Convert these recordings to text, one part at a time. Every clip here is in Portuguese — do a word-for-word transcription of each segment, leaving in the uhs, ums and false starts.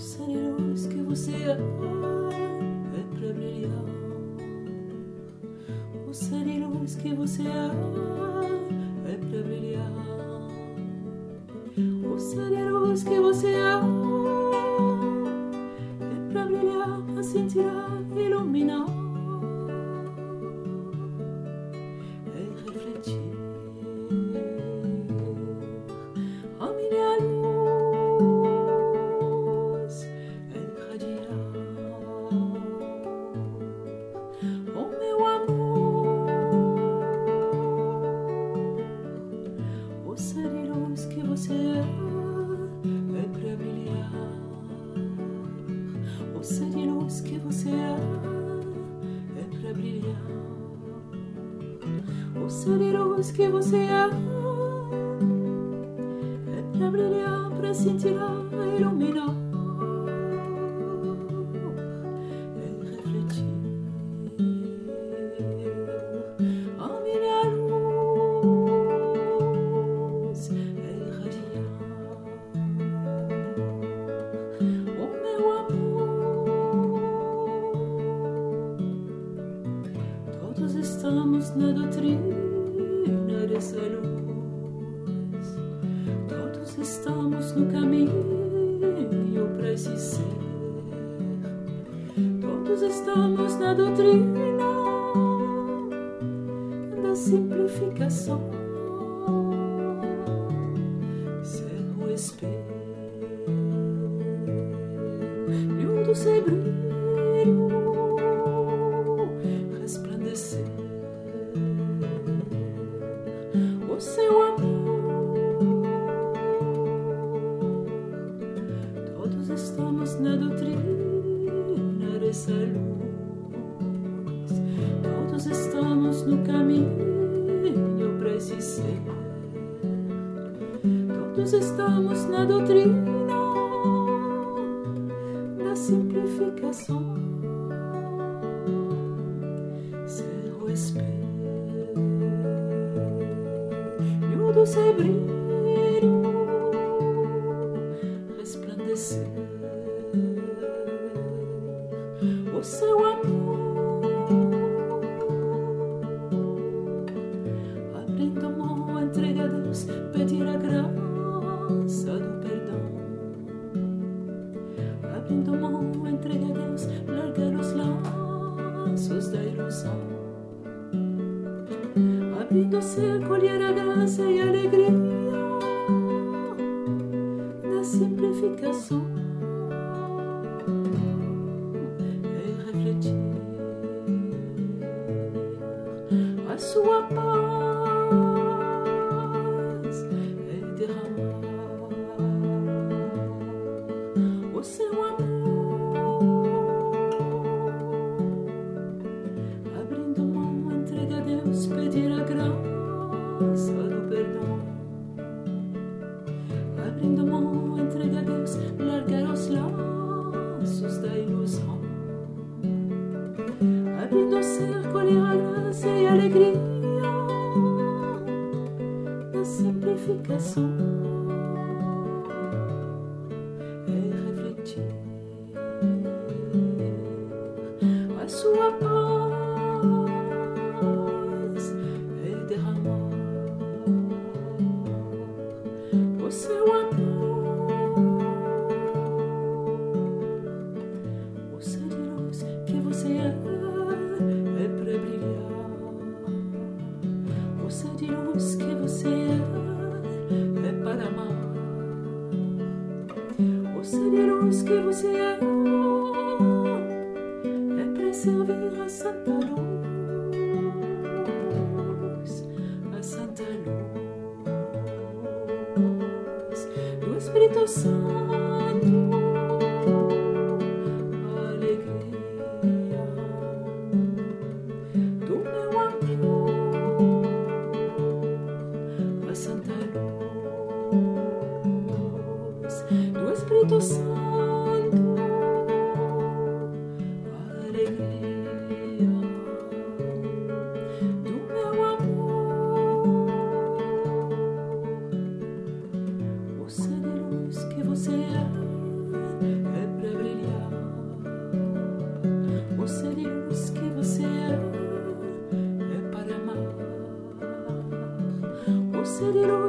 ser de luz que você é, é pra brilhar. O ser de luz que você é, é pra brilhar. O ser de luz que você é, é pra brilhar, pra cintilar, iluminar. É refletir a minha luz, é irradiar o meu amor. O ser de luz que você é, é pra brilhar. O ser de luz que você é, é pra brilhar. O ser de luz que você é, é pra brilhar, pra cintilar, iluminar. É refletir a minha luz, é irradiar o meu amor. Todos estamos na doutrina dessa luz. Todos estamos no caminho pra esse ser. Todos estamos na doutrina da simplificação. Ser o espelho do seu brilho, resplandecer o seu amor. Todos estamos na doutrina dessa luz. Todos estamos no caminho pra esse ser. Todos estamos na doutrina da simplificação. Ser o espelho do seu brilho, resplandecer o seu amor. Abrindo mão, entrega a Deus, pedir a graça do perdão. Abrindo mão, entrega a Deus, largar os laços da ilusão. Abrindo-se a colher a graça e a alegria da simplificação. É refletir a sua paz, é derramar o seu amor. Abrindo mão, entrega a Deus, pedir a graça do perdão. Abrindo mão, entrega a Deus, largar os laços da ilusão. Abrindo-se a colher a graça e a alegria da simplificação. É refletir a sua paz, é derramar o seu amor. O ser de luz que você é, é pra brilhar. O ser de luz que você é, é para amar. O ser de luz que você é, é pra servir a Santa Luz, a Santa Luz do Espírito Santo, a alegria do meu amor, a Santa Luz do Espírito Santo, a alegria do meu amor. O ser de luz que você é, é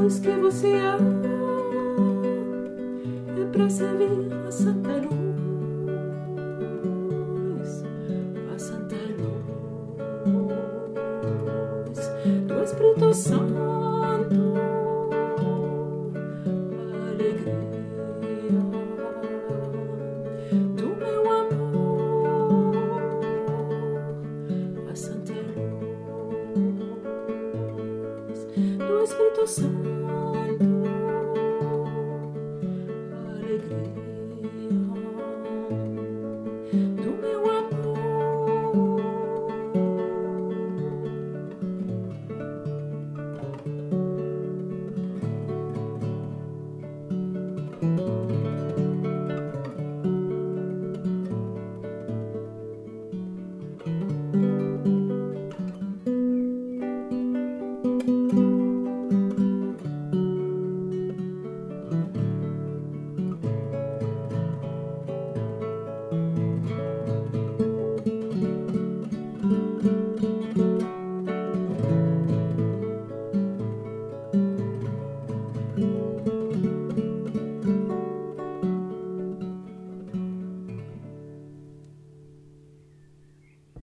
luz que você é, é pra servir a Santa Luz, a Santa Luz do Espírito Santo, alegria do meu amor, a Santa Luz do Espírito Santo, alegria.